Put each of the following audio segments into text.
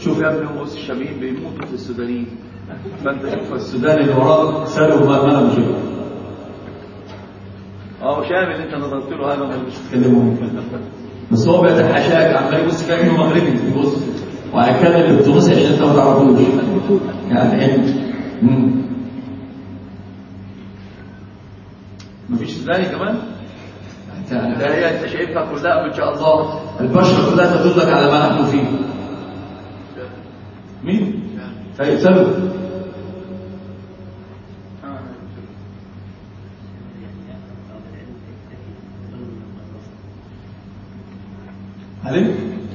شوف يا ابني هم الشاميين بيموتوا في السودانيين، فانت شوف السوداني اللي وراك ساله ما انا مش شامل انت نظرت له هذا مش تكلمه بس هو بيتحاشاك عمال يبص فيك انه مغربي بيبص وهيتكلم التونسي عشان انت ما تعرفوش يعني مفيش سوداني كمان. انت شايفها كلها ان شاء الله البشره كلها تدلك على ما نحن فيه. مين؟ طيب سبب علم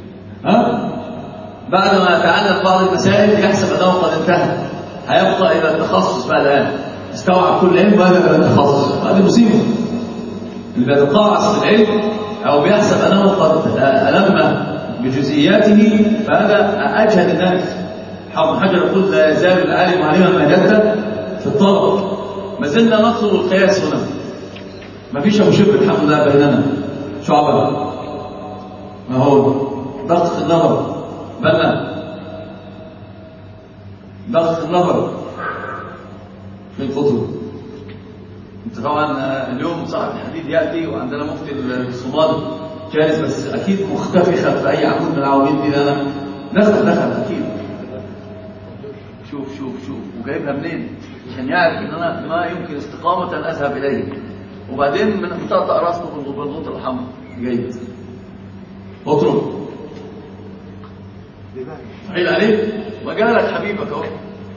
بعد ما يتعلم بعض المسائل يحسب انه قد انتهى، هيبقى الى التخصص بقى الان استوعب كل علم وهذا الى التخصص. هذه مصيبه اللي بيتقاعس في العلم او بيحسب انه قد ألم بجزئياته، فهذا اجهل الناس. حافظ حجر يقول لا يزال العالم عالما ما جد في الطلب. ما زلنا نطلب القياس هنا، ما فيش ابو شبر الحمد لله بيننا شعبا، ما هو دقق النظر بلنا دقق النظر في الكتب. انت طبعا اليوم صاحب الحديد ياتي وعندنا مفتي الصومال جالس، بس اكيد مختفي خلف اي عمود من العواميد دي. انا دخل اكيد. شوف وجايبها منين عشان يعرف ان انا ما يمكن استقامه اذهب اليه، وبعدين من مطاطا راسه بالغوط الحمر جيد اطرد عيل عليك وجالك حبيبك اهو.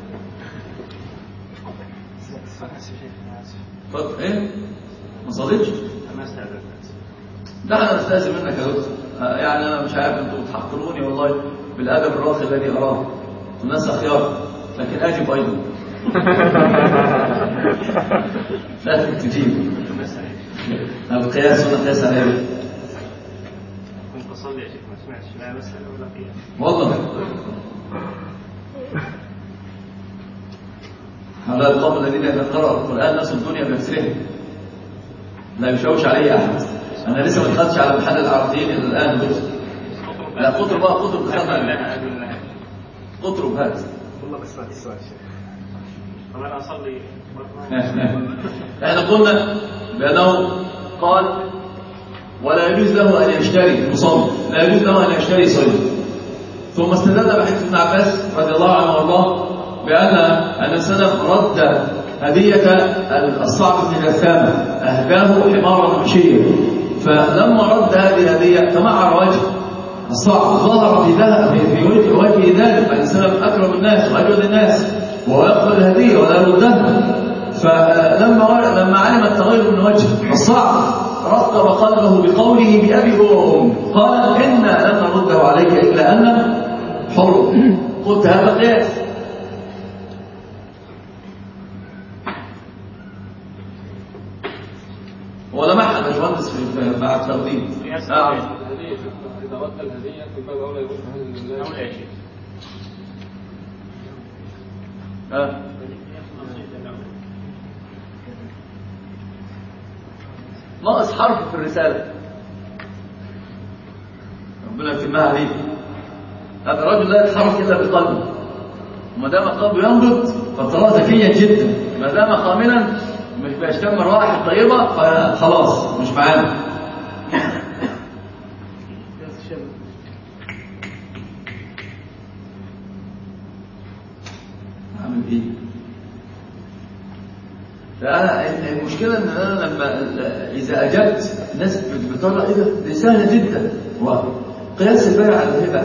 طب ايه ما صليتش؟ لا انا استاذن منك يا دكتور، يعني انا مش عارف انتوا بتحقروني والله بالادب الراقي الذي اراه، الناس اخيار لكن اجب ايضا. لازم تجيب القياس هنا قياس عليه. كنت بصلي يا شيخ ما سمعتش لا مسألة ولا قياس والله. هؤلاء القوم الذين إذا قرأوا القرآن نسوا الدنيا بأسرهم لا يشوش عليه أحد. أنا لسه ما دخلتش على محل العربيين إلى الآن بس. لا قطرب بقى قطرب دخلنا قطرب هات والله بس ما تسمع شيء. طب أنا أصلي احنا قلنا بأنه قال ولا يجوز له أن يشتري مصلي، لا يجوز له أن يشتري صيد. ثم استدل بحديث ابن عباس رضي الله عنه وارضاه بأن سلف رد هدية الصعب بن جثامة أهداه حمارا مشيا، فلما رد هذه الهدية تمعر وجه الصعب، ظهر في وجه ذلك فإن سلف أكرم الناس وأجود الناس وهو يقبل الهدية ولا يردها. فلما علم التغير من وجه الصعب رقب قلبه بقوله بأبي هو وأمي، قال إنا لن نرده عليك إلا أن حر. قلت هذا قياس. ولا محل باشمهندس مع الترديد إذا رد الهدية في باب أولى يردها لله أولى يا شيخ. ناقص حرف في الرسالة ربنا يتمها عليه. هذا الرجل لا يتحرك إلا بقلبه، وما دام قلبه ينبض فتراه ذكيا جدا، ما دام خاملا مش بيشتم روائح طيبة فخلاص مش معانا. أعمل إيه؟ المشكلة ان انا لما اذا اجبت ناس بتطلع ايه ده؟ دي سهله جدا. وقياس البيع على الهبه،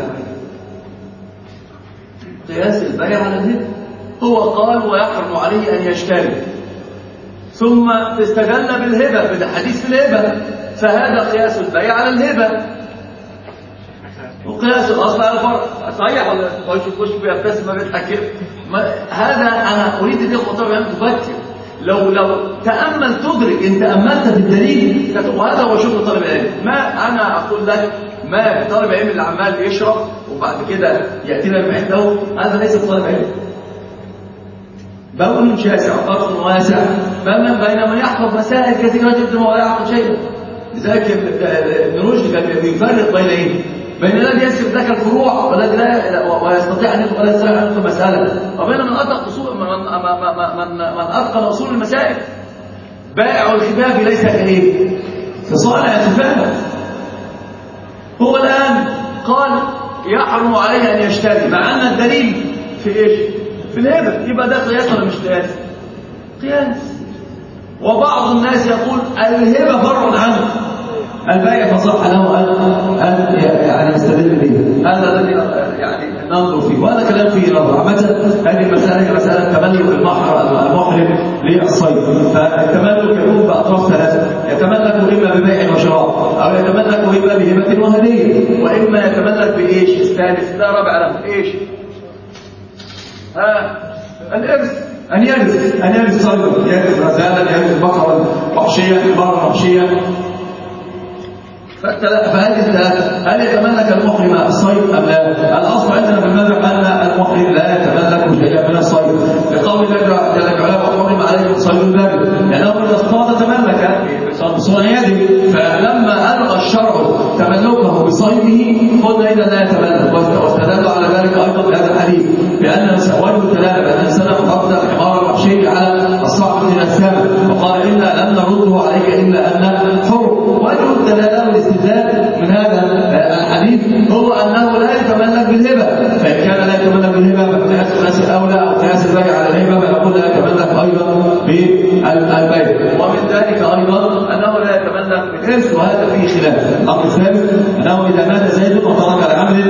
قياس البيع على الهبه هو قال ويحرم عليه ان يشتري، ثم استدل بالهبه بالحديث في الهبه، فهذا قياس البيع على الهبه وقياس الاصل على الفرق. صحيح ولا خش بيبتسم ما بيضحك؟ هذا انا اريد ان الاخوه ان تفكر. لو تأمل تدرك إن تأملت في الدليل، وهذا هو شغل طالب العلم. ما أنا أقول لك ما طالب العلم اللي عمال يشرب وبعد كده يأتينا عنده، هذا ليس طالب علم. بول شاسع وفرق واسع بين من يحفظ مسائل كثيرة جدا ولا يعقل شيئا. لذلك ابن رشد كان بيفرق بين ايه؟ بين الذي يسلك لك الفروع والذي لا ويستطيع ان يدخل ولا يستطيع ان يدخل مساله، وبين من اتقن اصول من اتقن اصول المسائل. بائع الخفاف ليس كايه؟ كصانع الخفاف. هو الان قال يحرم عليه ان يشتري، مع ان الدليل في ايش؟ في الهبه. يبقى ده قياس ولا مش قياس؟ قياس. وبعض الناس يقول الهبه فرع عنه البيع، فصح له ان يعني يستدل به. هذا الذي يعني ننظر فيه، وهذا كلام فيه نظر. عامه هذه المساله هي مساله تملك المحرم للصيد. فالتملك يكون باطراف ثلاثه: يتملك اما ببيع وشراء، او يتملك اما بهبه وهديه، واما يتملك بايش؟ الثالث ده رابع له ايش؟ الارث. أن يرث صيدا، يرث رزالا، يرث بقرا وحشيا، بقرا وحشيا. فهذه الثلاثة هل يتملك المحرم الصيد أم لا؟ الأصل عندنا في المذهب أن المحرم لا يتملك شيئا من الصيد، لقول الله جل وعلا وحرم عليكم صيد البر، لأنه إذا اصطاد تملك بصنع يده. فلما ألغى الشرع تملكه بصيده قلنا إذا لا يتملك، واستدلوا على ذلك أيضا بهذا الحديث بأن وجه الدلالة بأن الإنسان قدر الحمار الوحشي على الصعب من الثامن، وقال إنا لم نرده عليك إلا أن حر. وجه الدلالة والاستدلال من هذا الحديث هو أنه لا يتملك بالهبة، فإن كان لا يتملك بالهبة فقياس الناس الأولى أو قياس البيع على الهبة، فنقول لا يتملك أيضا بالبيع. ومن ذلك أيضا أنه لا يتملك بالإرث، وهذا فيه خلاف. الأمر الثالث أنه إذا مات زيد وترك لعمل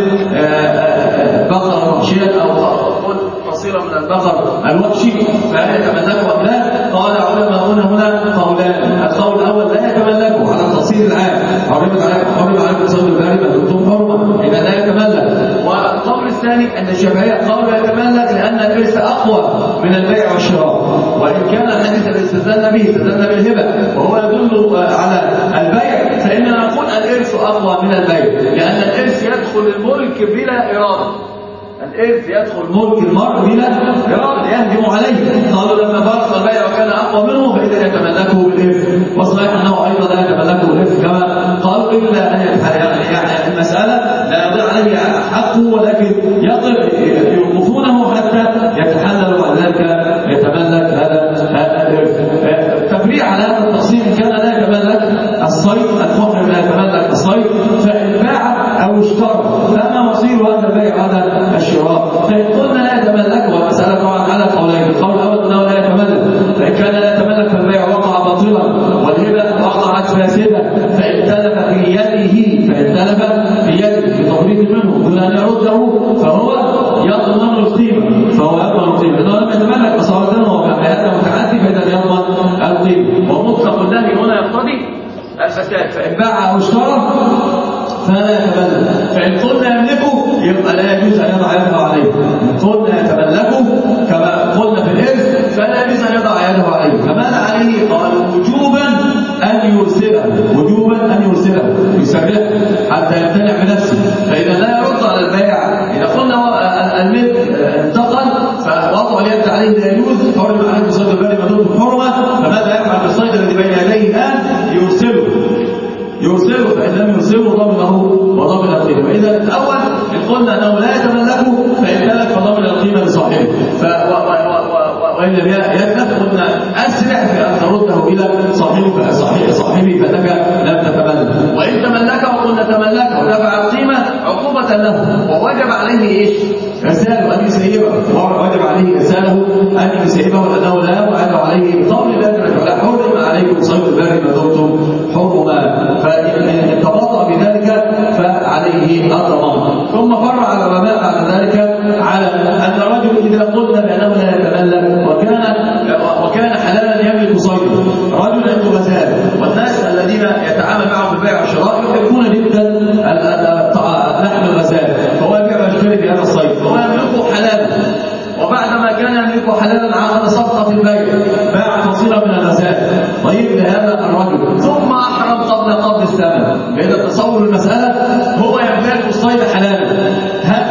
بقرة وحشيا أو قصيرة من البقر الوحشي فهل يتملكه أم لا؟ قال علماؤنا هنا قولان: القول الأول لا يتملكه على التفصيل العام، حرم عليكم صيد البر ما دمتم حرما، إذا لا يتملك. والقول الثاني أن الشافعية قالوا يتملك لأن الإرث أقوى من البيع والشراء، وإن كان الحديث الذي استدلنا به استدلنا بالهبة وهو يدل على البيع، فإننا نقول الإرث أقوى من البيع، لأن الإرث يدخل الملك بلا إرادة. الإرث يدخل ملك المرء بلا إرادة يهجم عليه. قالوا لما فارق البيع وكان أقوى منه فإذا يتملكه بالإرث، وصحيح أنه أيضا لا يتملكه بالإرث كما قالوا، إلا أن يعني المسألة لا يضيع عليه حقه، ولكن يوقفونه حتى يتحلل بعد ذلك يتملك هذا الإرث. التفريع على هذا التقسيم: إن كان لا يتملك الصيد، المحرم لا يتملك الصيد، فإن باع أو اشترى فما مصير هذا البيع هذا الشراء؟ فإن قلنا لا يتملك، والمسألة طبعا على قولين: القول الأول أنه لا يتملك، فإن كان لا يتملك فالبيع وقع باطلا والهبة وقعت فاسدة، فإن تلف في يده بتفريط منه دون أن يرده فهو يضمن القيمة، إنه لم يتملك أصالة وبحياته متعدي فإذا يضمن القيمة. ومطلق النهي هنا يقتضي الفساد، فإن باع أو اشترى فلا يتملك. فإن قلنا يملكه يبقى لا يجوز أن يضع يده عليه. إن قلنا يتملكه كما قلنا في الإرث فلا يجوز أن يضع يده عليه. فماذا عليه؟ قالوا وجوبا أن يرسله يسرحه حتى يمتنع بنفسه، فإذا لا يرد على البيع. إذا قلنا الملك انتقل فوضع اليد عليه لا يجوز، حرم عليه صيد البر ما دمتم حرما، فماذا يفعل بالصيد الذي بين يديه الآن؟ يرسله، فإن لم يرسله ضمنه وضمن القيمة. وإذا الأول إن قلنا أنه لا يتملكه فإن تلك فضمن القيمة لصاحبه، وإن لم يتلف قلنا أسرع في أن ترده إلى صاحبه فإنك لم تتملك. وإن تملكه قلنا تملكه ودفع القيمة عقوبة له، ووجب عليه إيش؟ إرساله أن يسيبه، وجب عليه إرساله أن يسيبه لأنه لا يعد عليه بقول الله تعالى: حرم عليكم صيد البر ما دمتم حرما، فإن تباطأ بذلك فعليه الضمان. ثم فرع العلماء بعد ذلك على أن الرجل إذا قلنا بأنه لا يتملك وكان حلالا يملك صيده، رجل عنده غزال، والناس الذين يتعامل معهم في البيع والشراء يحبون جدا لحم الغزال، فهو يبيع ويشتري في هذا الصيد، فهو يملكه حلالا. وبعدما كان يملكه حلالا عقد صفقة في البيع، باع فصيلة من الغزال طيب لهذا الرجل، ثم أحرم قبل قبض الثمن. فإذا تصور المسألة هو يملك الصيد حلالا، هل أحد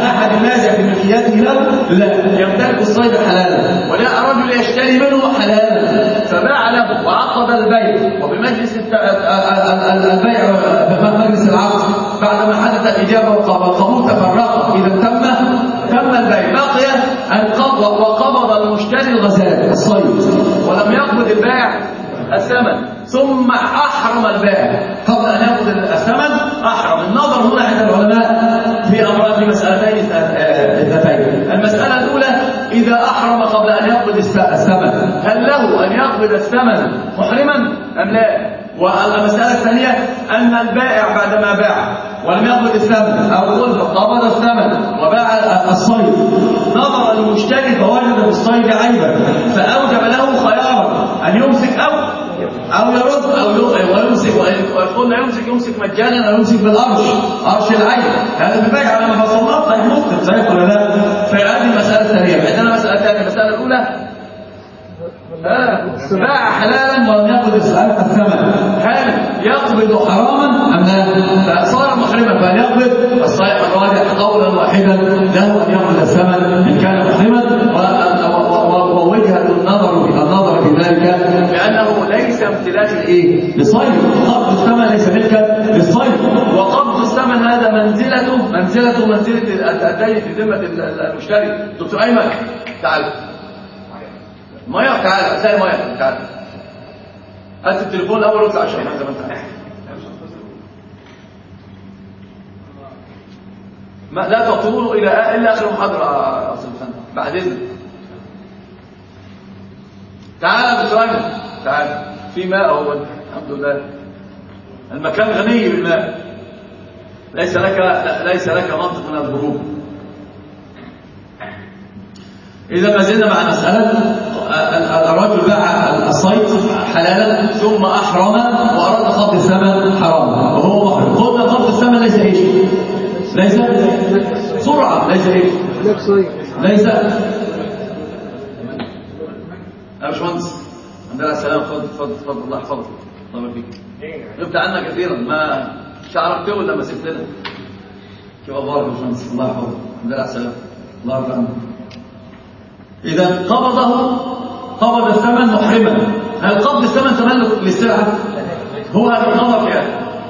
ينازع في ملكياته له؟ لا، يمتلك الصيد حلالا، ولا رجل يشتري منه حلالا فباع له وعقد البيع، وبمجلس البيع مجلس العقد بعدما حدث الإجابة والقبول تفرقا، إذا تم البيع، بقي وقبض المشتري الغزال الصيد ولم يقبض البائع الثمن، ثم أحرم البائع قبل أن يأخذ الثمن، أحرم. النظر هنا عند العلماء في أمران، في مسألتين اثنتين. المسألة الأولى إذا أحرم قبل أن يقبض الثمن هل له أن يقبض الثمن محرما أم لا؟ والمسألة الثانية أن البائع بعدما باع ولم يقبض الثمن أو قبض الثمن وباع الصيد، نظر المشتري فوجد في الصيد عيبا فأوجب له خيارا أن يمسك أو يرد أو يمسك، وقلنا يمسك مجانا أو يمسك بالأرش، أرش العين، هذا بالبيع على ما فصلناه صحيح مسلم، صحيح ولا لا؟ فهذه المسألة الثانية. عندنا مسألة ثانية، المسألة الأولى باع حلالا ولم يقبض الثمن، هل يقبض حراما أم لا؟ فصار محرما فهل يقبض؟ الصحيح الراجح قولا واحدا له أن يقبض الثمن إن كان محرما، ووجهة النظر في ذلك بأنه ليس امتلاكا لصيد، قبض الثمن ليس ملكا للصيد، وقبض الثمن هذا منزلة الدين في ذمة المشتري. دكتور أيمن تعال مايا، تعال هتلاقي مايا، تعال هات التليفون الاول واطلع عشان زي ما انت عايز. لا تطولوا الا اخر محاضره بعد اذنك. تعال بسؤال، تعال في ماء اهو الحمد لله، المكان غني بالماء، ليس لك منطق من الهروب. إذا ما زلنا مع مسألة الرجل باع الصيد حلالا ثم أحرم وأراد قبض الثمن حراما وهو محرم. قلنا قبض الثمن ليس إيش؟ ليس سرعة، ليس إيش؟ ليس يا باشمهندس الحمد لله على السلامة، تفضل الله يحفظك، الله يبارك فيك. غبت عنا كثيرا، ما شعرك تقول لما سبت لنا. كيف أخبارك يا باشمهندس؟ الله يحفظك، الحمد لله على السلامة، الله يرضى عنك. إذا قبض الثمن محرما، هل قبض الثمن تملك للسلعة؟ هو هذا النظر كده.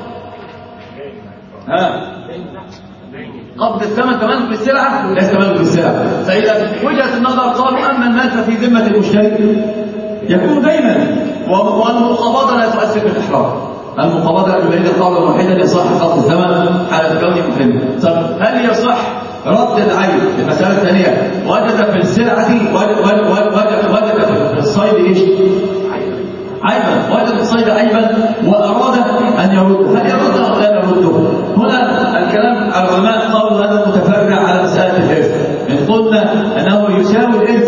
قبض الثمن تملك للسلعة؟ ليس تملك للسلعة. فإذا وجهة النظر قالوا أما المال ففي ذمة المشتري يكون دينا، والمقابضة لا تؤثر في الإحرام. المقابضة يريد قولا واحدا يصح قبض الثمن على كونه محرما. طب هل يصح رد العيب؟ المسألة الثانية، وجد في السلعة وجد في الصيد ايش؟ عيبا، وجد في الصيد عيبا وأراد أن يرده، هل يرده أو لا يرده؟ هنا الكلام العلماء قالوا هذا متفرع على مسألة الإرث. إن قلنا أنه يساوي الإرث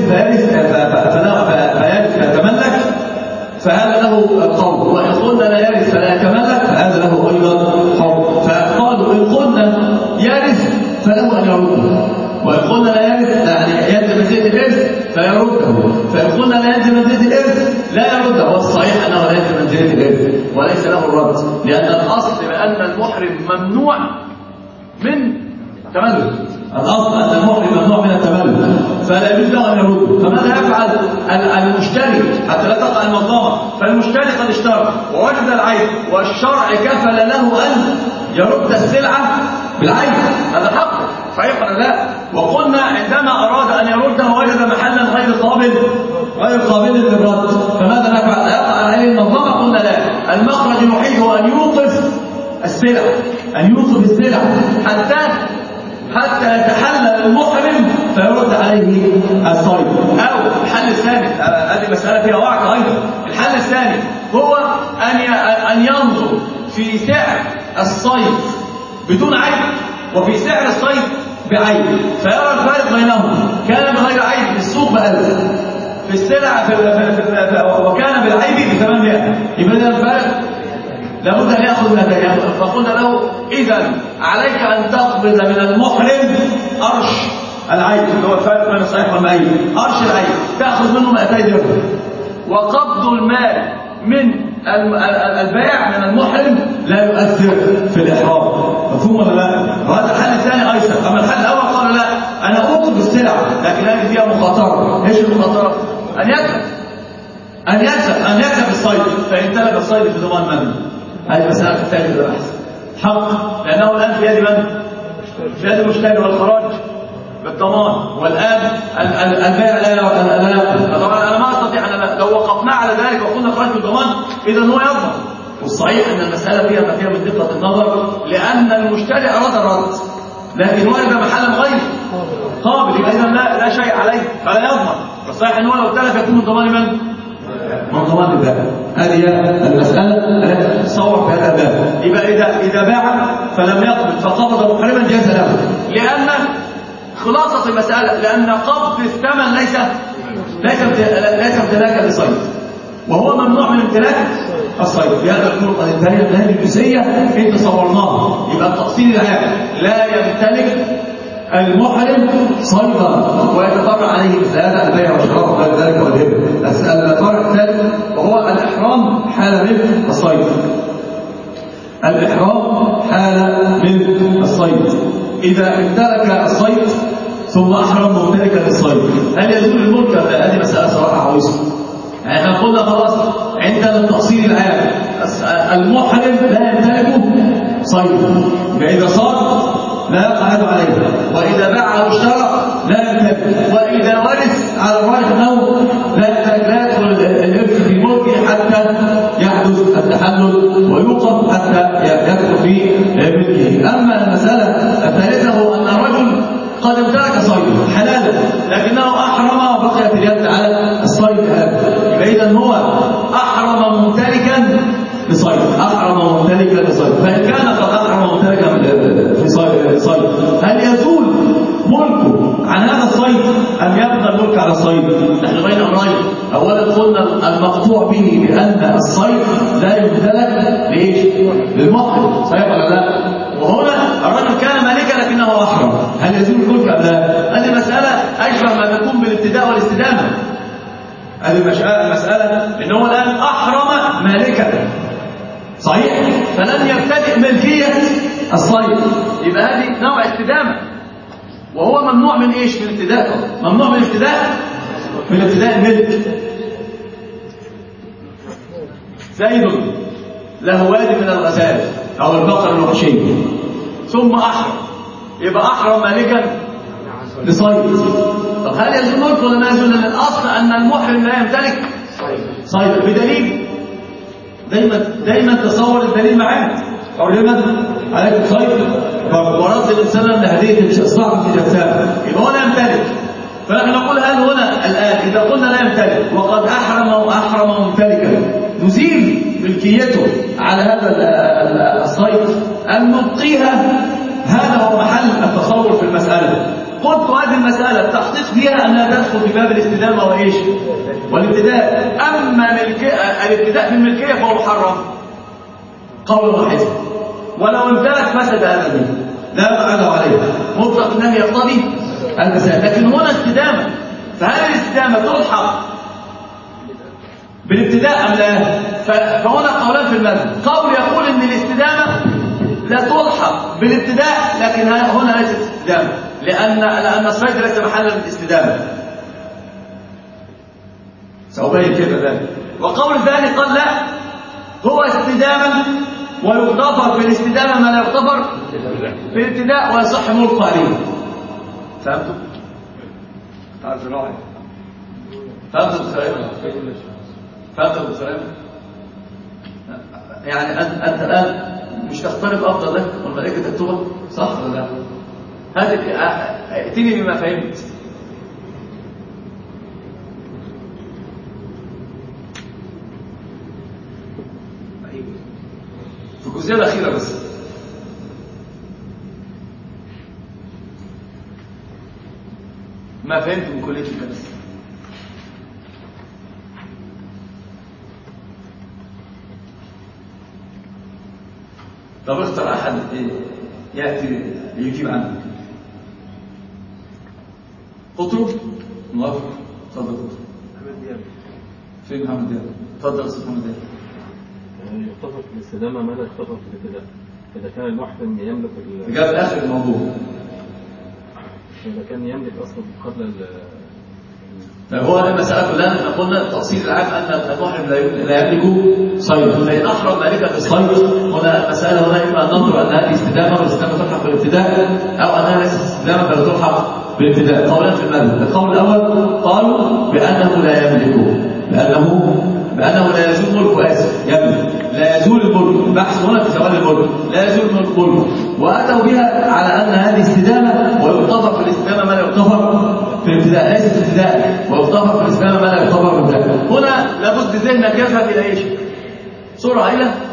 فيتملك فهذا له القول، وإن قلنا لا يرث فلا يتملك فهذا له أيضا قول. فقالوا إن قلنا يرث فله أن يرده، وإن قلنا لا يرث يعني يلزم منزلة الإرث فيرده، فإن قلنا لا يلزم منزلة الإرث لا يرده. والصحيح أنه لا يلزم منزلة الإرث وليس له الرد، لأن الأصل بأن المحرم ممنوع من تملك، الأصل أن المحرم ممنوع من التملك فلا يجوز له أن يرده. فماذا يفعل المشتري حتى لا تقع المظلمة؟ فالمشتري قد اشترى ووجد العيب والشرع كفل له أن يرد السلعة بالعيب، هذا حق صحيح ولا لا؟ وقلنا عندما أراد أن يرده وجد محلا غير قابل للرد، فماذا نفعل؟ يقع عليه المظلمة؟ قلنا لا، المخرج الوحيد هو أن يوقف السلع حتى يتحلل المحرم فيرد عليه الصيد. أو الحل الثاني، هذه مسألة فيها وعد أيضا، الحل الثاني هو أن ينظر في سعر الصيد بدون عيب وفي سعر الصيد بعيب، فيرى الفارق بينهم، كان بغير عيب في السوق ب1000 في السلع وكان بالعيب ب800، يبقى ده الفارق لابد أن يأخذ من الدجاج. فقلنا له إذا عليك أن تقبض من المحرم أرش العيب، اللي هو الفارق بين الصحيح والمعيب، أرش العيب تأخذ منه 200 درهم، وقبض المال من البائع من المحرم لا يؤثر في الإحرام. مفهوم ولا لا؟ وهذا الحل الثاني أيسر. أما الحل الأول قال لا، لكن هذه فيها مخاطرة. ايش المخاطرة؟ أن يكسب الصيد، فإن تلف الصيد في ضمان من؟ هذه مسألة تحتاج إلى بحث حق، لأنه الآن في يد من؟ في يد المشتري والخراج بالضمان، والآن البيع لا يقبل. طبعا أنا ما أستطيع أن لو وقفنا على ذلك وقلنا خراج بالضمان إذا هو يضمن. والصحيح أن المسألة فيها ما فيها من دقة النظر، لأن المشتري أراد الرد لكن وجد محلا غير قابل، يبقى إذا لا شيء عليه فلا يضمن. والصحيح أنه لو تلف يكون من ضمان من؟ من ضمان البائع. هذه المسألة التي تتصور في هذا الباب. يبقى إذا باع فلم يقبض فقبض محرما جاز له، لأن خلاصة المسألة لأن قبض الثمن ليس امتلاكا لصيد، وهو ممنوع من امتلاك الصيد. بهذا الأمور قد انتهينا من هذه الجزئية إن تصورناها. يبقى التأصيل العام لا يمتلك المحرم صيدا ويتفرع عليه مثل هذا البيع والشراء وغير ذلك والهبه. الفرع الثالث وهو الإحرام حال من الصيد. الإحرام حال من الصيد، إذا امتلك الصيد ثم أحرم ممتلكا للصيد هل يزول الملك؟ هذه مسألة صراحة عويصة. يعني احنا قلنا خلاص عندنا التأصيل العام المحرم لا يمتلك صيد، فإذا صار لا يقع يده عليه، وإذا باع أو اشترى لا يمتلك، وإذا ورث على الراجح أنه لا يدخل الإرث في ملكه حتى يحدث التحلل ويوقف حتى يدخل في ملكه. أما المسألة الثالثة هو أن الرجل قد امتلك صيد حلالا لكنه أحرم وبقيت اليد على الصيد هذا، يبقى إذا هو أحرم ممتلكا لصيد، أحرم ممتلكا لصيد. فإن كان قد أحرم ممتلكا في صيد هل يزول ملكه عن هذا الصيد أم يبقى الملك على الصيد؟ نحن بين أمرين. أولا قلنا المقطوع به بأن الصيد لا يمتلك لإيش؟ للمحرم، صحيح ولا لا؟ وهنا الرجل كان مالكا لكنه أحرم، هل يزول الملك أم لا؟ هذه مسألة أشبه ما تكون بالابتداء والاستدامة. هذه المسألة إنه الآن أحرم مالكا صحيح، فلن يبتدئ ملكية الصيد، يبقى هذه نوع استدامة، وهو ممنوع من إيش؟ من الابتداء. ممنوع من الابتداء الملك. زيد له وادي من الغزال أو البقر الوحشي ثم أحرم، يبقى أحرم مالكا لصيد. طب هل يزول ملك ولا ما يزول؟ لأن الأصل أن المحرم لا يمتلك صيد بدليل. دايما تصور الدليل معاك. حرمت عليكم صيد ورد الإنسان لهدية الصعب في جثامه، يبقى هو لا يمتلك. فنحن نقول هل هنا الآن إذا قلنا لا يمتلك وقد أحرم ممتلكا نزيل ملكيته على هذا الصيد أم نبقيها؟ هذا هو محل التصور في المسألة. قلت هذه المسألة التحقيق فيها أنها تدخل في باب الاستدامة وإيش؟ والابتداء. أما الابتداء في الملكية فهو محرم قول واحد، ولو امتلك فسد هذا الملك لا يقعد عليه، مطلق النهي يقتضي المسائل. لكن هنا استدامة، فهل الاستدامة تلحق بالابتداء أم لا؟ فهنا قولان في المذهب. قول يقول ان الاستدامة لا تلحق بالابتداء، لكن هنا ليست استدامة لأن الصيد ليس محلا للاستدامة. سأبين كيف ذلك. وقول ثاني قال لا، هو استدامة ويغتفر في الاستدامة ما لا يغتفر في الابتداء ويصح ملك عليه. فهمتوا؟ تعرف الراعي؟ فهمتوا بسلامة؟ فهمتوا بسلامة؟ يعني أنت الآن مش تختلف أفضل لك والملائكة تكتبك صح ولا لا؟ ائتني بما فهمت. في الجزئية الأخيرة بس ما فهمت من كلية الكنيسة. طب اختر أحد يأتي يجيب عنك. قطرب موافق. تفضل قطرب. محمد دياب. فين محمد دياب؟ تفضل أستاذ محمد دياب. يختصر في الاستدامة ما لا يختصر في الابتداء. إذا كان المحرم يملك جاب آخر الموضوع. إذا كان يملك أصلا قبل هو المسألة كلها احنا قلنا التأصيل العام أن المحرم لا يملك صيد، فإن أحرم مالكة الصيد هنا المسألة هنا إما أن ننظر أن هذه استدامة والاستدامة تلحق بالابتداء أو أنها ليست استدامة فلا تلحق بالابتداء. قولان في المذهب، القول الأول قالوا بأنه لا يملك، بأنه لا يزول ملكه، يملك لا يزول الملك، البحث هنا في زوال الملك، لا يزول ملكه، وأتوا بها على أن هذه استدامة ويغتفر في الاستدامة ما لا يغتفر في الابتداء، ليس في الابتداء ويغتفر في الاستدامة ما لا يغتفر في الابتداء. هنا لابد ذهنك يذهب إلى إيش؟ سرعة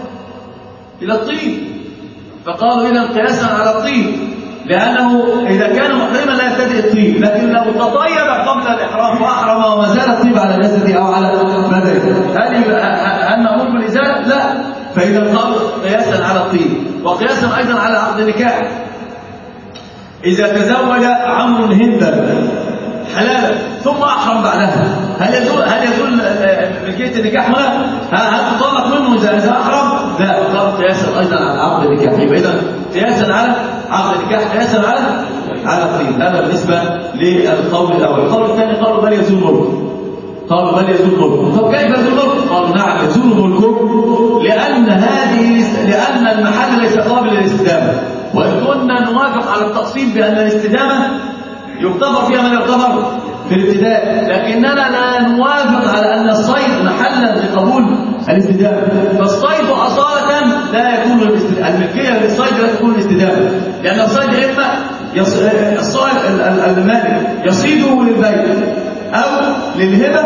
إلى الطين، فقالوا إذا قياسا على الطين، لأنه إذا كان محرما لا يبتدئ الطيب، لكن لو تطيب قبل الإحرام وأحرم وما زال الطيب على جسده أو على بدنه هل مأمور بالإزالة؟ لا. فإذا قالوا قياسا على الطيب وقياسا أيضا على عقد النكاح. إذا تزوج عمرو هندا حلالا ثم أحرم بعدها، هل يزول ملكية النكاح هنا؟ هل تطلق منه إذا أحرم؟ لا، قالوا قياسا أيضا على عقد النكاح. يبقى إذا قياسا على عقد النكاح، قياسا على الطين. هذا بالنسبة للقول الأول. القول الثاني قالوا بل يزول ملكه، طب كيف يزول ملكه؟ قالوا نعم يزول ملكه لأن المحل ليس قابل للاستدامة، وإن كنا نوافق على التأصيل بأن الاستدامة يغتفر فيها ما يغتفر في الابتداء، لكننا لا نوافق على أن الصيد محلا لقبول الاستدامة. فالصيد أصالة لا يكون الملكية للصيد لا تكون الاستدامة، لأن الصيد إما الصيد المالك يصيده للبيع أو للهبة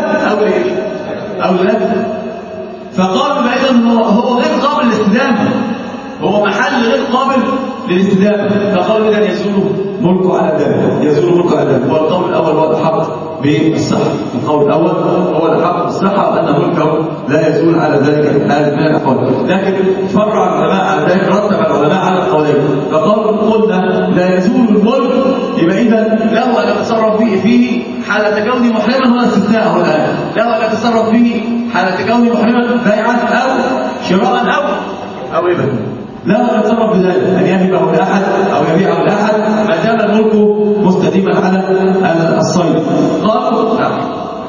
أو للأكل. فقالوا بعيدا أنه هو غير قابل للاستدامة، هو محل غير قابل للاستدامة، فقالوا إذا يزول ملكه على ذلك، والقول الأول هو الحق بالصحة، القول الأول هو الحق بالصحة وأن ملكه لا يزول على ذلك في حال من الأحوال. لكن فرع العلماء على ذلك، رتب العلماء على القولين، فقالوا قلنا لا يزول الملك، يبقى إذا له أن يتصرف فيه حالة كونه محرما، هو استثناء هنا، له أن يتصرف فيه حالة كونه محرما بيعا أو شراء أو إبا، لا أن يتصرف بذلك، أن يهبه لأحد أو يبيعه لأحد ما دام الملك مستديما على الصيد. قالوا نعم.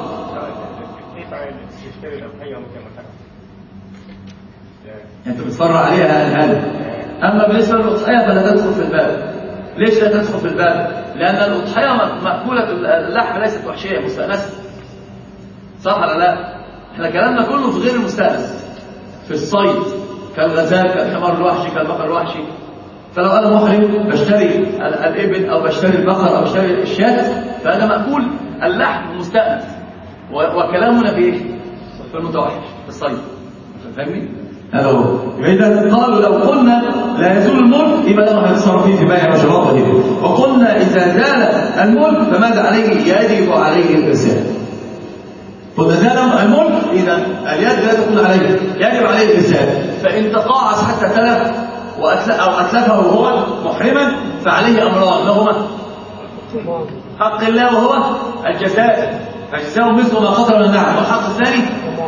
أنت بتفرع عليها هذا. أما بالنسبة للأضحية فلا تدخل في الباب. ليش لا تدخل في الباب؟ لأن الأضحية مأكولة اللحم ليست وحشية مستأنسة، صح ولا لا؟ احنا كلامنا كله في غير المستأنس، في الصيد كالغزال كالحمار الوحشي كالبقر الوحشي. فلو أنا محرم بشتري الإبل أو بشتري البقر أو بشتري الشاة، فأنا مأكول اللحم مستأنس، وكلامنا في إيه؟ في المتوحش في الصيد. فاهمني؟ هذا هو. إذا قالوا لو قلنا لا يزول الملك يبقى له هيتصرف فيه في بيع وشراء، وقلنا إذا زال الملك فماذا عليه؟ يجب عليه الإرسال. قلنا زال الملك إذا اليد لا تكون عليه، يجب عليه الإرسال. فإن تقاعس حتى تلف أو أتلفه وهو محرما فعليه أمران، ما هما؟ حق الله وهو الجزاء، فالجزاء مثل ما قدر من النعم. والحق الثاني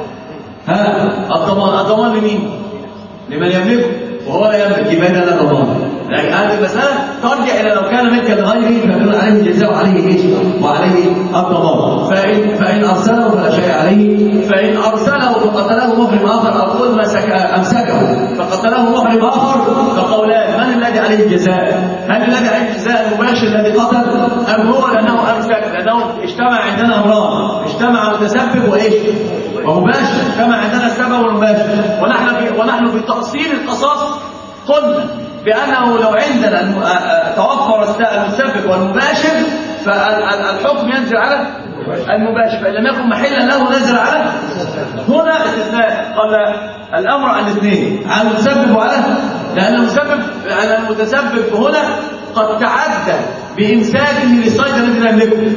الضمان لمين؟ لمن يملكه وهو لا يملك، يبقى لا ضمان. يعني هذه المسألة ترجع إلى لو كان ملكا لغيره فيكون عليه الجزاء وعليه إيش؟ وعليه الضمان. فإن أرسله فلا شيء عليه، فإن أرسله فقتله محرم آخر أو قل أمسكه فقتله محرم آخر، فقولان: من الذي عليه الجزاء؟ هل الذي عليه الجزاء المباشر الذي قتل أم هو لأنه أمسك؟ لأنه اجتمع عندنا أمران، اجتمع متسبب وإيش؟ ومباشر. اجتمع عندنا السبب والمباشر، ونحن في تأصيل القصاص قلنا بأنه لو عندنا توفر المسبب والمباشر فالحكم ينزل على المباشر، فإن لم يكن محلا له نزل على. هنا استثناء، قال الأمر عن الاثنين، عن المسبب وعلى، لأن المتسبب هنا قد تعدى بإمساكه للصيد الذي لا يملكه،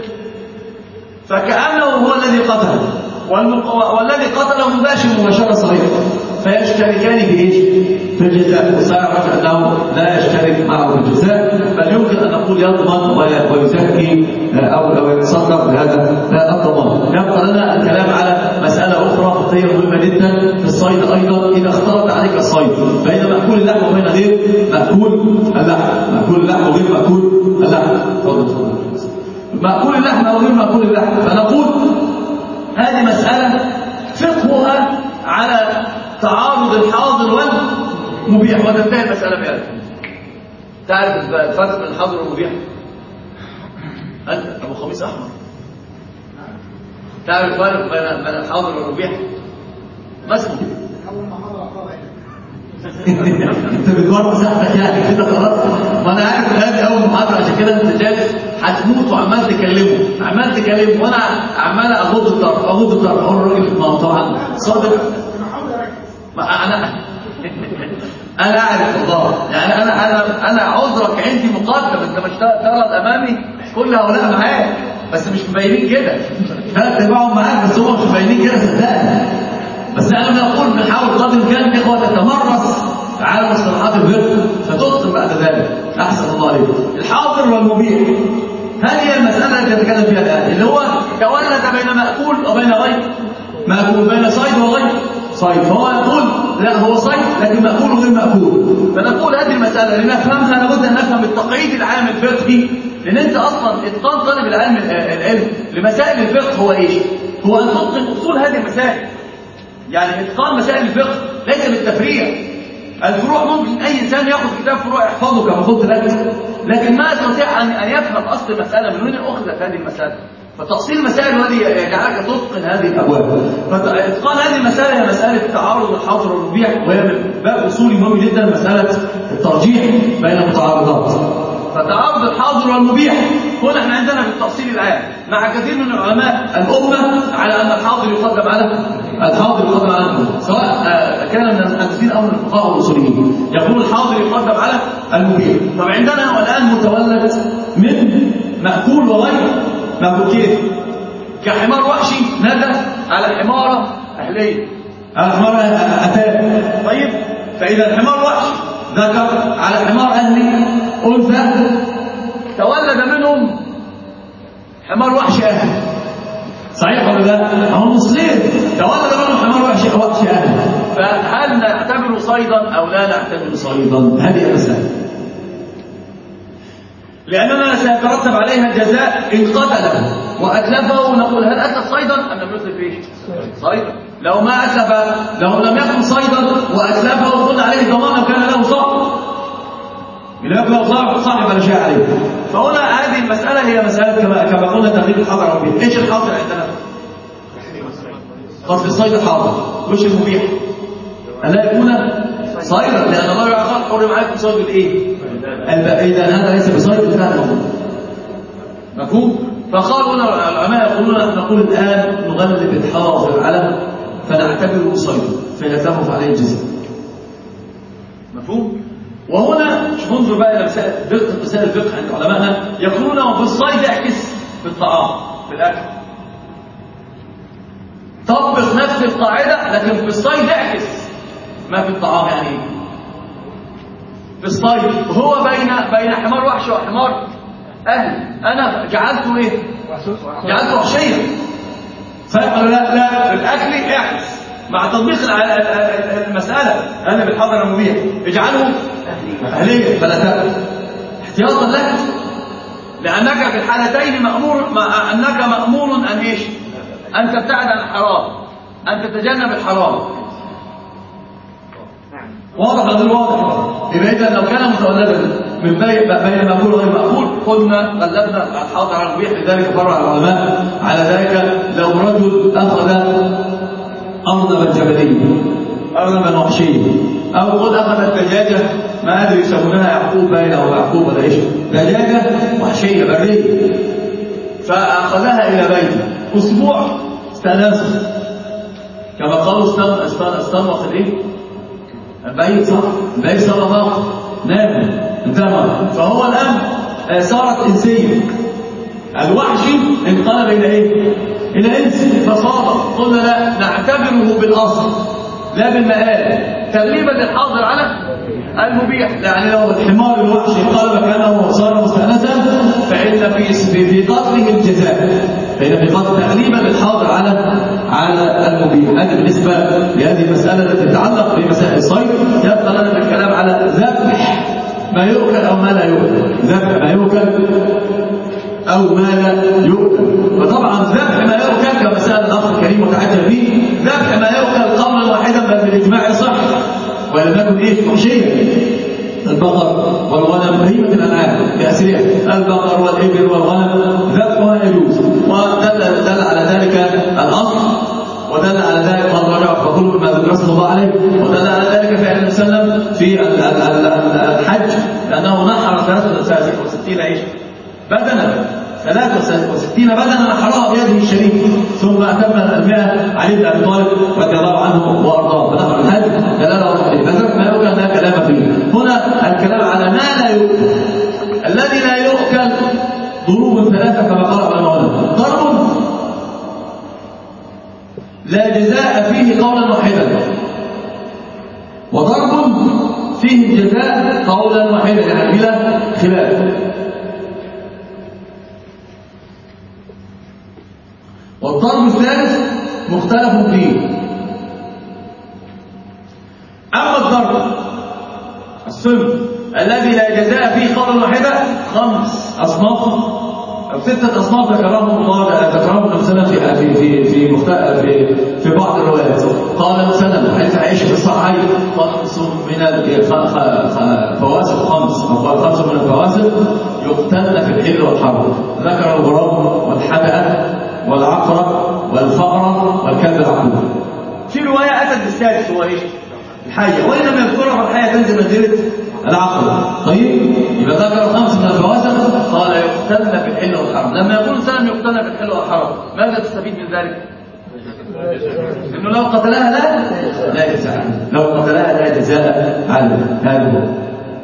فكأنه هو الذي قتله، والذي قتله مباشرة صحيح، فيشتركان في ايش؟ في الجزاء. وسيعرف انه لا يشترك معه في الجزاء، بل يمكن ان نقول يضمن ويزكي او يتصدق بهذا الضمان. يبقى لنا الكلام على مساله اخرى فقهيه مهمه جدا في الصيد ايضا. اذا اختلط عليك الصيد بين مأكول اللحم وبين غير مأكول اللحم، مأكول اللحم وغير مأكول اللحم. مأكول اللحم أو غير مأكول اللحم. فنقول هذه مسألة فقهها على تعارض الحاضر والمبيح، وتنتهي المسألة بهذا. تعرف الفرق بين الحاضر والمبيح؟ أنت أبو خميس أحمر، تعرف الفرق بين الحاضر والمبيح؟ ما اسمه؟ انت بتجرب صاحبك يعني كده خلاص. ما انا عارف ان هذه اول محاضره، عشان كده انت جالس هتموت وعمال تكلمه وانا عمال اغض الطرف اقول الراجل ما هو طبعا صادق. انا اعرف والله يعني انا عذرك عندي مقدم، انت مش ترى امامي كل هؤلاء معاك بس مش مبينين كده، ثلاث ارباعهم معاك بس هم مش مبينين كده صدقني. بس انا بنقول بنحاول قدر الامكان اخوه تتمرس على مصطلحات الفقه فتتقن بعد ذلك. احسن الله عليك. الحاضر والمبيح هذه المساله التي نتكلم فيها الان، اللي هو تولد بين ماكول وبين غير ماكول، بين صيد وغير صيد. فهو يقول لا هو صيد لكن ماكول وغير ماكول. فنقول هذه المساله لنفهمها لابد ان نفهم التقعيد العام الفقهي، لان انت اصلا اتقان طالب العلم لمسائل الفقه هو ايش؟ هو ان تتقن اصول هذه المسائل. يعني اتقان مسائل الفقه ليس بالتفريع. الفروع ممكن اي انسان ياخذ كتاب فروع يحفظه كما قلت لك، لكن ما يستطيع ان يفهم اصل المساله من وين اخذت هذه المساله. فتأصيل المسائل هذه يجعلك تتقن هذه الابواب. فاتقان هذه المساله هي مساله التعارض الحاضر والمبيح، وهي من باب اصولي مهم جدا مساله الترجيح بين المتعارضات. فتعارض الحاضر والمبيح هنا احنا عندنا في التأصيل العام مع كثير من علماء الامه على ان الحاضر يقدم على المبيح، سواء كان من المحدثين او من الفقهاء والاصوليين. يقول الحاضر يقدم على المبيح. طب عندنا الان متولد من مأكول وغير مأكول. كيف؟ كحمار وحشي ندى على حماره اهليه، على حمار اتاه. طيب فاذا الحمار وحشي ذكر على حمار اهلي انثى، تولد منهم حمار وحشي اهلي. صحيح ولا لا؟ هو مسلم تولد منهم حمار وحشي اهلي. فهل نعتبره صيدا او لا نعتبره صيدا؟ هذه المساله، لاننا سيترتب عليها جزاء ان قتله واتلفه. نقول هل اتلف صيدا ام لم يتلف ايش؟ صيدا. لو ما اتلف، لو لم يكن صيدا واتلفه قلنا عليه ضمان وكان له صاحب، إذا يكون صاحب فلا شيء عليه. فهنا هذه المسألة هي مسألة كما قلنا تقليد الحاضر والمبيح. ايش الحاضر عندنا؟ قصد الصيد الحاضر. وش المبيح؟ ألا يكون صيدا، لأن الله يعقل حرم عليكم صيد الايه؟ إذا هذا ليس بصيد كان موجود. مفهوم؟ فقالوا هنا العلماء يقولون نقول الآن نغلب الحاضر على فنعتبره صيدا فيتوقف عليه الجزاء. مفهوم؟ وهنا شوف انظر بقى الى مسائل الفقه عند علمائنا، يقولون في الصيد اعكس في الطعام في الاكل. طبق نفس القاعده لكن في الصيد اعكس ما في الطعام. يعني في الصيد هو بين حمار وحش وحمار اهل، انا جعلته ايه؟ جعلته وحشيه. فقالوا لا في الاكل اعكس مع تطبيق المساله انا بالحاضر المبيح اجعله أهلية فلا تأكل احتياطا لك، لأنك في الحالتين مأمور أن إيش؟ أن تبتعد عن الحرام، أن تتجنب الحرام. واضح ولا غير واضح؟ يبقى إذا لو كان متولدا من بين مأكول وغير مأكول قلنا غلبنا الحاضر على المبيح. لذلك فرع العلماء على ذلك. لو رجل أخذ أرنبا جبليا أرنبا وحشيا، أو قد أخذت دجاجة ما أدري يسمونها يعقوب باين أو يعقوب ولا إيش، دجاجة وحشية برية، فأخذها إلى بيته أسبوع استأنسوا كما قالوا استنوخ الإيه؟ البيت صح؟ البيت صار ضاق نام انتهى. فهو الآن صارت إنسية. الوحشي انقلب إلى إيه؟ إلى إنس فصار. قلنا لا نعتبره بالأصل لا بالمآل، تغليبا للحاضر على المبيح. يعني لو الحمار الوحشي انقلب كانه صار مستأنسا فإن في قتله الجزاء، فإن في قتل تغليبا للحاضر على المبيح. هذا بالنسبة لهذه المسألة التي تتعلق بمسائل الصيد. يبقى لنا الكلام على ذبح ما يؤكل أو ما لا يؤكل. ذبح ما يؤكل أو ما لا يؤكل. فطبعا ذبح ما يؤكل كما سأل الأخ الكريم وتعجب فيه، ذبح ما يؤكل قولا واحدا بل بالإجماع صح، ولم يكن وحشيا. البقر والغنم بهيمة الأنعام بأسرها، البقر والإبل والغنم ذبحها يجوز، ودل على ذلك الأصل، ودل على ذلك قال رجع فكلوا بما ذكر اسم الله عليه، ودل على ذلك فعل النبي صلى الله عليه وسلم في الحج لأنه نحر 63 ايش؟ بدنا 63 بدنا نحرها بيده الشريف، ثم أكمل 100 علي بن أبي طالب رضي الله عنه وأرضاه. فنحر الحج دلاله عليه، فذلك ما يؤكل لا كلام فيه. هنا الكلام على ما لا يؤكل. الذي لا يؤكل ضروب ثلاثة كما قال العلماء: ضرب لا جزاء فيه قولا واحدا، وضرب فيه الجزاء قولا واحدا يعني بلا خلاف، والضرب الثالث مختلف فيه. أما الضرب الصنف الذي لا جزاء فيه قولا واحدا 5 أصناف أو 6 أصناف ذكرهم الله النبي صلى الله عليه وسلم في بعض الروايات. قال النبي صلى الله عليه وسلم حديث عائشة في الصحيح: 5 من الفواسق 5 أو قال 5 من الفواسق يقتلن في الحل والحرم. ذكر الغراب والحدقة والعقرب والفأرة والكلب العقور. في رواية أتت بالثالث هو إيش؟ الحية، وإنما يذكرها الحية تنزل منزلة العقرب. طيب يبقى ذكر 5 من الفواسق قال يقتلن في الحل والحرم. لما يقول سلم يقتلن في الحل والحرم ماذا تستفيد من ذلك؟ إنه لو قتلها لا جزاء عنه، لو قتلها لا جزاء عنه. هذا هو.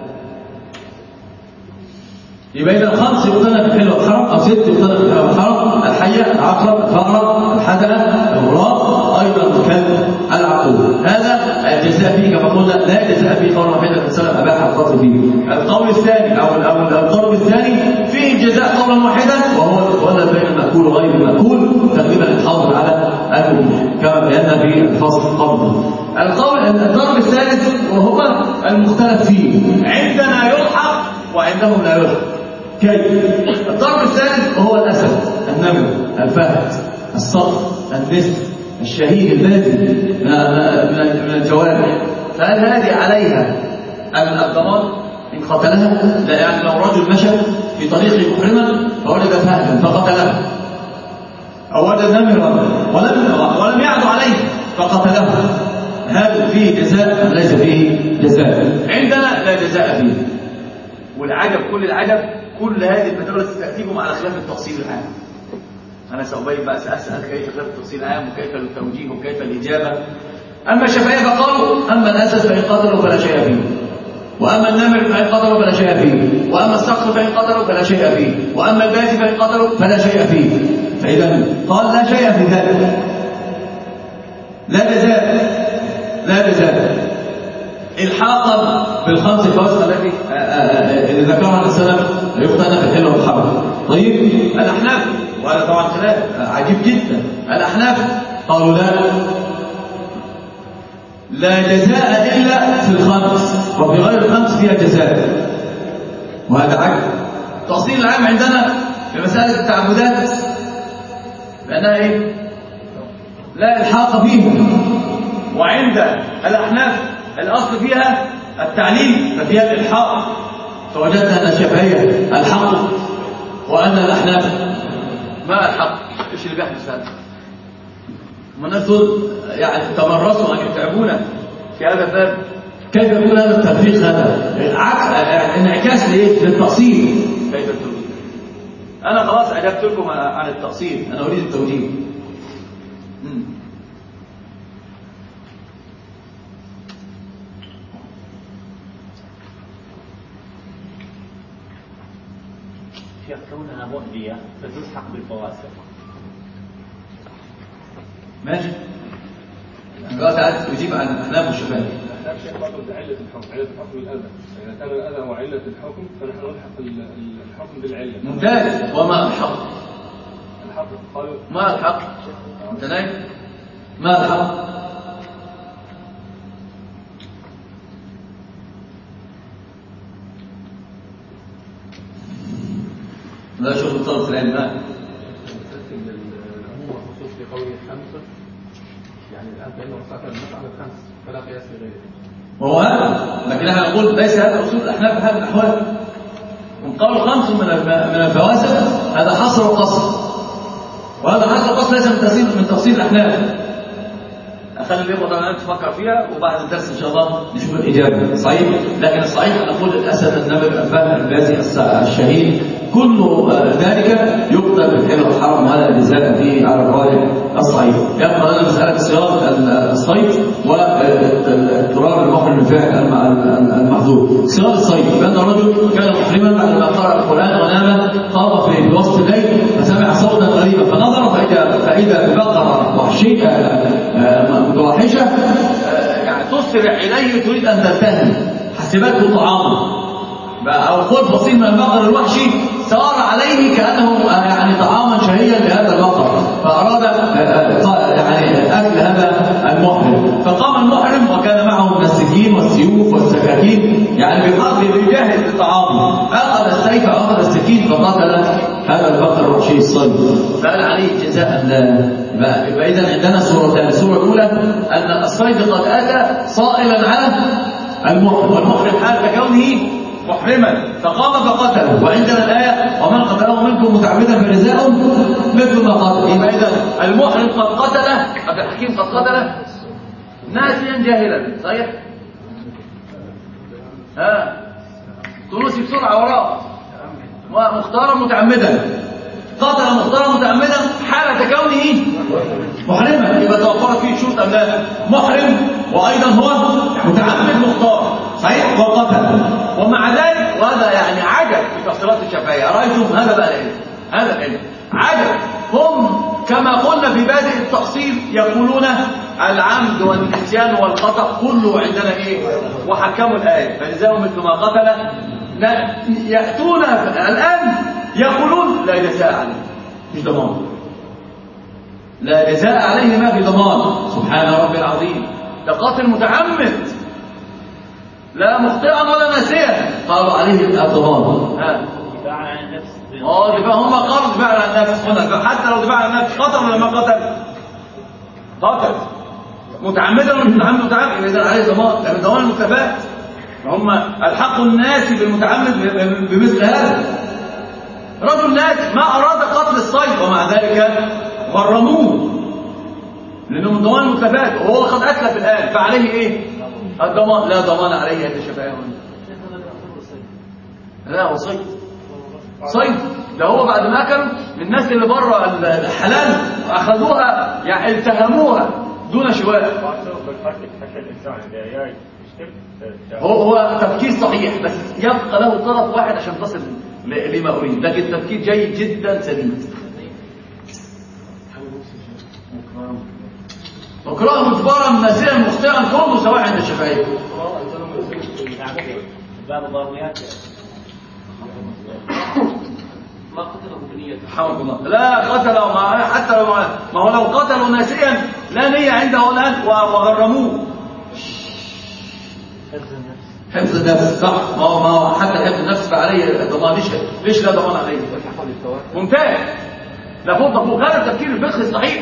يبقى إذا 5 يقتلن في الحل والحرم أو 6 يقتلن في الحل والحرم: الحية، العقرب، الفأرة، الحدقة، الغراب، أيضا الكلب العقور. هذا الجزاء فيه كما قلنا لا جزاء فيه قول واحد الإنسان أباح القتل فيه. القول الثاني أو الضرب الثاني فيه الجزاء قولا واحدا، وهو الولد بين المأكول وغير المأكول، تقريبا الحاضر على المبيح كما بينا في الفصل قبل. الضرب الثالث وهو المختلف فيه، عندنا يلحق وعندهم لا يلحق. كيف؟ الضرب الثالث وهو الأسد، النمر، الفهد، الصقر، النسر، الشهيد الذي من الجوارح. فهل هذه عليها الضمان إن قتلها؟ لا، يعني لو رجل مشى في طريقه محرما فوجد فهدا فقتله، أو وجد نمرا ولم يعد عليه فقتله، هذا فيه جزاء أم ليس فيه جزاء؟ عندنا لا جزاء فيه. والعجب كل العجب كل هذه المدارس تأتيكم على خلاف التفصيل العام. أنا سأبين بقى، سأسأل كيف خلاف التفصيل العام وكيف التوجيه وكيف الإجابة. أما الشافعية فقالوا: أما الأسد فإن قتلوا فلا شيء فيه، وأما النمر فإن قتلوا فلا شيء فيه، وأما الصقر فإن قتلوا فلا شيء فيه، وأما الباسي فإن قتلوا فلا شيء فيه. فإذا قال لا شيء في ذلك، لا جزاء الحاقا بالخمس الفواسق التي ذكرها السلف يقتلن في الحل والحرم. طيب الأحناف، وهذا طبعا خلاف عجيب جدا، الأحناف قالوا لا جزاء إلا في الخمس، وفي غير الخمس فيها جزاء، وهذا عجب. التأصيل العام عندنا في مسألة التعبدات لأنها إيه؟ لا إلحاق فيها، وعند الأحناف الأصل فيها التعليل ففيها الإلحاق. فوجدنا أن الشافعية الحق وأن الأحناف ما الحق. إيش اللي بيحدث هذا؟ من الناس دول يعني تمرسوا أن يتعبونا في هذا الباب. كيف يكون هذا التفريق؟ هذا انعكاس للتأصيل. كيف التوجيه؟ أنا خلاص أجبت لكم عن التأصيل، أنا أريد التوجيه. كونها مؤذية فتلحق بالفواسق. ماشي. دلوقتي عايز تجيب عن الأحناف والشافعية. الأحناف شيخ برضه بعلة الحكم، علة الحكم الأذى. إذا كان الأذى هو علة الحكم فنحن نلحق الحكم بالعلة. ممتاز. وما الحق؟ الحق قالوا ما الحق؟ أنت نايم؟ ما الحق؟ لا شغل طلب العلم. العموم والخصوص في قوله خمسة، يعني الآن فإنه سأكل المسألة الخمس فلا قياس لغيره. وهو هذا، لكن احنا نقول ليس هذا اصول الاحناف في هذه الاحوال. وقالوا 5 من الفواسق هذا حصر وقصر، وهذا حصر وقصر ليس من تفصيل الاحناف. أخلي الإخوة طبعا تفكر فيها، وبعد الدرس إن شاء الله نشوف الإجابة. صحيح، لكن الصحيح أن نقول الأسد النمر الفهد البازي الشهيد كل ذلك يقتل بالحل والحرم، ولا جزاء فيه على الراجح الصحيح. يبقى لنا مسألة صياغة الصيد واضطرار المحرم بفعل المحظور. صياغة الصيد بأن الرجل كان محرما بعدما قرأ القرآن ونام، قام في وسط الليل فسمع صوتا غريبا فنظر فإذا ببقرة وحشية متوحشة يعني تسرع إليه تريد أن تلتهي، حسبته طعاما أو خلف بسيط من البقر الوحشي سار عليه كأنه يعني طعاما شهيا لهذا البقر، فأراد يعني أكل هذا المحرم. فقام المحرم وكان معه من السكين والسيوف والسكاكين، يعني بيجهز لطعامه، أخذ السيف وأخذ السكين فقتل هذا البقر الوحشي الصيد، فقال عليه جزاء. يبقى إذن عندنا صورتان. الصورة الأولى أن الصيد قد أتى صائلا على المحرم، والمحرم حال كونه محرما فقام فقتله. وعندنا الآية ومن قتله منكم متعمدا فجزاء مثل ما قتل. يبقى إذن المحرم قد قتله، الحكيم قد قتله ناسيا جاهلا. صحيح؟ تونسي بسرعة وراه مختارا متعمدا، قتل مختارا متعمدا حالة كونه محرما. يبقى توفرت فيه شروط أم لا؟ محرم وأيضا هو متعمد مختار. صحيح؟ وقتل. ومع ذلك، وهذا يعني عجب في تفسيرات الشافعية، أرأيتم هذا بقى العلم، هذا العلم عجب. هم كما قلنا في بادئ التفصيل يقولون العمد والنسيان والخطأ كله عندنا إيه؟ وحكموا الآية فجزاهم مثل ما قتل. يأتون الآن يقولون لا جزاء عليه، مش ضمان، لا جزاء عليه ما في ضمان. سبحان ربي العظيم، ده قاتل متعمد لا مخطئا ولا ناسيا، قالوا عليه الضمان. دفاع عن النفس. دفاع، هم قالوا دفاع عن النفس هنا، حتى لو دفاع عن النفس قتل ولا ما قتل؟ قتل متعمدا ولا متعمد؟ اذا عليه ضمان، لان ضمان المكافآت. فهم الحقوا الناس بالمتعمد بمثل هذا. رجل ناس ما أراد قتل الصيد ومع ذلك غرموه لأنه من ضمان المكافآت، وهو قد أتلف الآن، فعليه إيه؟ الضمان. لا ضمان عليه عند الشافعية. لا هو صيد، صيد ده هو بعد ما أكلوا الناس اللي بره الحلال أخذوها يعني التهموها دون شواء. هو تفكير صحيح، بس يبقى له طرف واحد عشان تصل لما أريد، لكن تفكير جيد جدا سليم. مكراه مجبرا ناسيا مخطئا كله سواء عند الشافعية. باب الضروريات ما قتله بنية. حمد الله. لا قتله حتى ما هو لو قتلوا ناسيا لا نية عنده الآن وغرموه. حفظ النفس صح، ما هو حتى حفظ النفس فعليه ضمان. ليش لا ضمان عليه؟ ممتاز، لابد فوق هذا التفكير الفقهي الصحيح.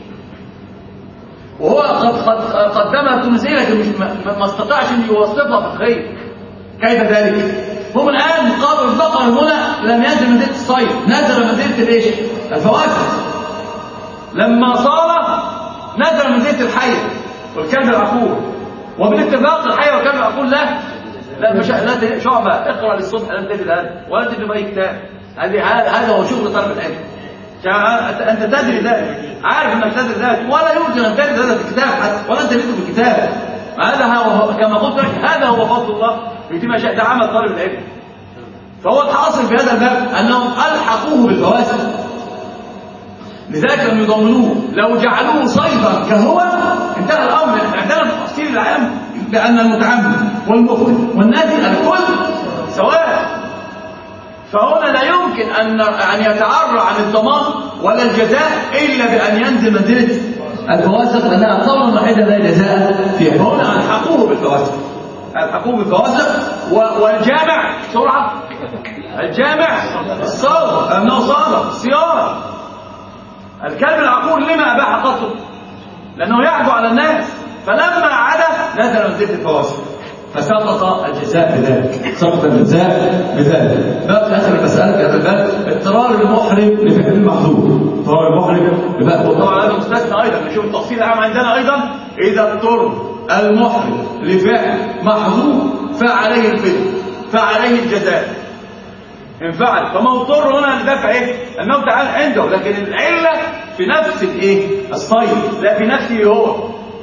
وهو قد قدمها التونسية لكن ما استطاعش ان يوصفها فقهيا. كيف ذلك؟ هم الان مقابل البقر هنا لم ينزل منزلة الصيد، نزل منزلة الايش؟ الفواكه. لما صار نزل منزلة الحي والكلب العقور، وبالاتفاق الحي والكلب العقور لا شعبة اقرأ للصبح لن تجد هذا ولا تجد بأي كتاب. هذا هو شغل طلب العلم. أنت تدري ذلك، عارف أنك تدري ذلك، ولا يمكن أن تجد هذا في الكتاب حتى ولا أنت تجده في الكتاب. هذا هو كما قلت لك، هذا هو فضل الله في ما شاء، ده عمل طالب العلم. فهو الحاصل في هذا الباب أنهم ألحقوه بالفواسق، لذلك لم يضمنوه. لو جعلوه صيدا كهو انتهى الأمر. عندنا التفصيل العام بأن المتعمد والمخطئ والناسي الكل سواء. فهنا لا يمكن أن يتعرى عن الضمان ولا الجزاء إلا بأن ينزل منزلة الفواسق، لأنها قولا واحدا لا جزاء فيها. فهنا ألحقوه بالفواسق، ألحقوه بالفواسق. والجامع بسرعة الجامع الصوم أنه صام صيام. الكلب العقور لما أباح قتله؟ لأنه يعدو على الناس، فلما عدا نزل منزلة الفواسق فسقط الجزاء بذلك، سقط الجزاء بذلك. بقى في آخر المسألة في هذا الباب اضطرار المحرم لفعل المحظور. اضطرار المحرم لفعل، طبعا هذا مستثنى أيضا، نشوف التفصيل العام عندنا أيضا. إذا اضطر المحرم لفعل محظور فعليه الفدية، فعليه الجزاء. إن فعل فما اضطر هنا لدفع ايه؟ الموت عنده، لكن العلة في نفس الايه؟ الصيد، لا في نفسه هو.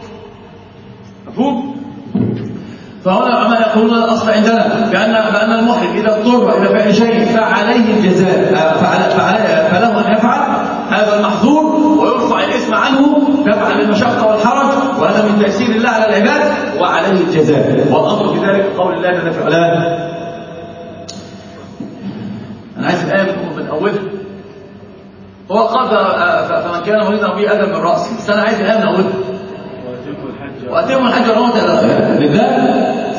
مفهوم؟ فهنا العلماء يقولون الاصل عندنا بان المحرم اذا اضطر الى فعل شيء فعليه الجزاء، فله ان يفعل هذا المحظور ويرفع الاسم عنه دفعا للمشقه والحرج، وهذا من تيسير الله على العباد، وعليه الجزاء. والامر في ذلك قول الله جل في علاه. أنا عايز الآية من أولها. هو قال فمن كان مريضا أو به أذى من رأسه، بس أنا عايز الآية من أولها. وأتموا الحج والعمرة لله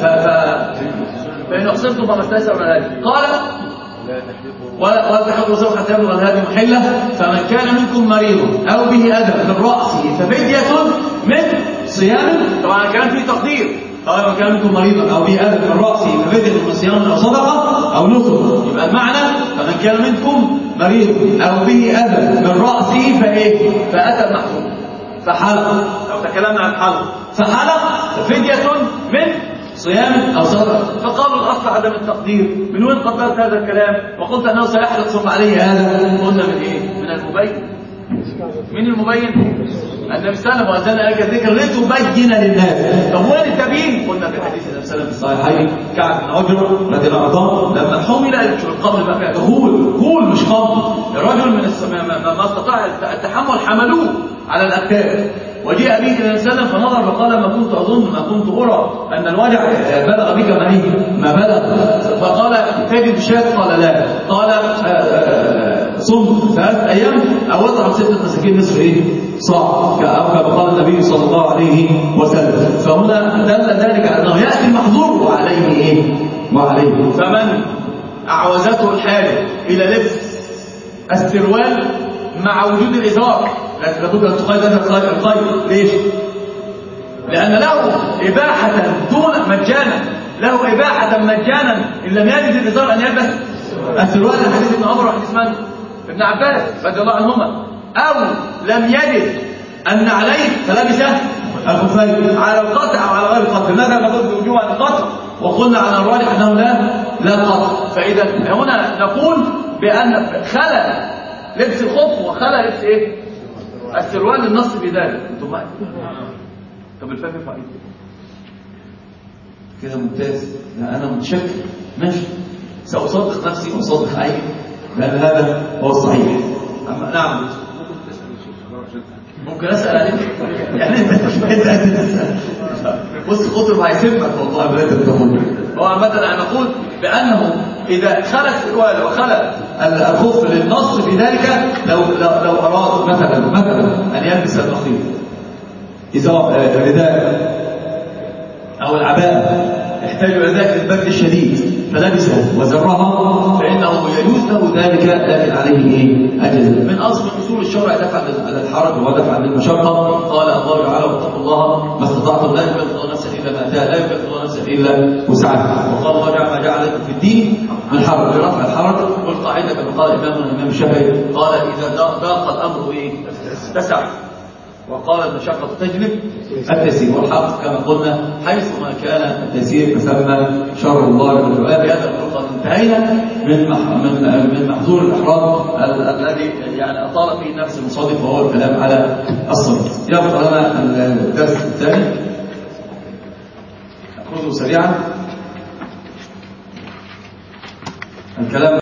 فإن أحسنتم فما استيسر من الهدي. قال ولا تحلقوا رؤوسكم حتى يبلغ الهدي محله، فمن كان منكم مريضا أو به أذى من رأسه ففدية من صيام. طبعا الكلام فيه تقدير. قال من كان منكم مريضا أو به أذى من رأسه ففدية من صيام أو صدقة أو نسك. يبقى المعنى فمن كان منكم مريض أو به أذى من رأسه فإيه؟ فأتى المحظور فحلق، لو تكلمنا عن الحلق فحلق ففدية من صيام أو صدقة. فقالوا الأصل عدم التقدير. من وين قدرت هذا الكلام وقلت أنه سيحلق ثم عليه هذا؟ قلنا من إيه؟ من المبين. من المبين؟ النبي صلى الله عليه وسلم وأنزلنا إليك الذكر لتبين للناس. طب وين التبيين؟ قلنا في حديث النبي صلى الله عليه وسلم في الصحيحين كعب بن عجرة رضي الله عنه لما حمل القبر بقى فيها غول مش قبر، الرجل من ما استطاع التحمل حملوه على الأكتاف، وجاء به النبي صلى الله عليه وسلم فنظر فقال ما كنت أظن، ما كنت أرى أن الوجع بلغ بك ما بلغ. فقال تجد شاة؟ قال لا. قال صم 3 أيام أو اطعم 6 مساكين نصف إيه؟ صاع، أو كما قال النبي صلى الله عليه وسلم. فهنا دل ذلك على أنه يأتي المحظور وعليه إيه؟ وعليه. فمن أعوزته الحاجة إلى لبس السروال مع وجود الإزار، لابد أن تقيد هذا القيد. ليش؟ لأن له إباحة دون مجانا، له إباحة مجانا إن لم يجد الإزار أن يلبس السروال. حديث ابن عمر وحديث من؟ ابن عباس رضي الله عنهما. أو لم يجد أن عليه فلبس الخفين على القطع أو على غير القطع. لماذا نقول بوجوب عن القطع وقلنا على الراجح أنه لا قطع؟ فإذا هنا نقول بأن خلى لبس الخف وخلى لبس إيه؟ السروال للنص بذلك. انتم معي؟ طب الفهم ينفع ايه كده؟ ممتاز. لا انا متشكر، ماشي، ساصدق نفسي واصدق عيني لان هذا هو الصحيح. نعم ممكن اسال عليك يعني انت تسال. بص خطر هيسمك والله بلا تقول. هو عامه انا اقول بانه اذا خلى السروال وخلى الخف للنص في ذلك، لو اراد مثلا ان يلبس النقيب ازار رداء او العباءه يحتاج الى ذلك للبرد الشديد فلبسها وزرها فانه يجوز له ذلك، لكن عليه ايه؟ اجل. من اصل اصول الشرع دفع عن الحرج ودفع عن المشقه. قال الله تعالى واتقوا الله ما استطعتم، لا يكلف الله نفسا الا ما اتاها، لا يكلف الله نفسا الا وسعها. وقال الله تعالى ما جعل لكم في الدين من حرج لرفع الحرج. والقاعده كما قال الامام الشافعي قال اذا ضاق الامر ايه؟ اتسع. وقال المشقة تجلب التيسير، والحق كما قلنا حيث ما كان التيسير فثم شر الله جل وعلا. بهذا الطرق انتهينا من محظور الإحرام الذي يعني أطال فيه نفس المصادف وهو الكلام على الصلاة. يبقى لنا الدرس الثاني نأخذه سريعا. الكلام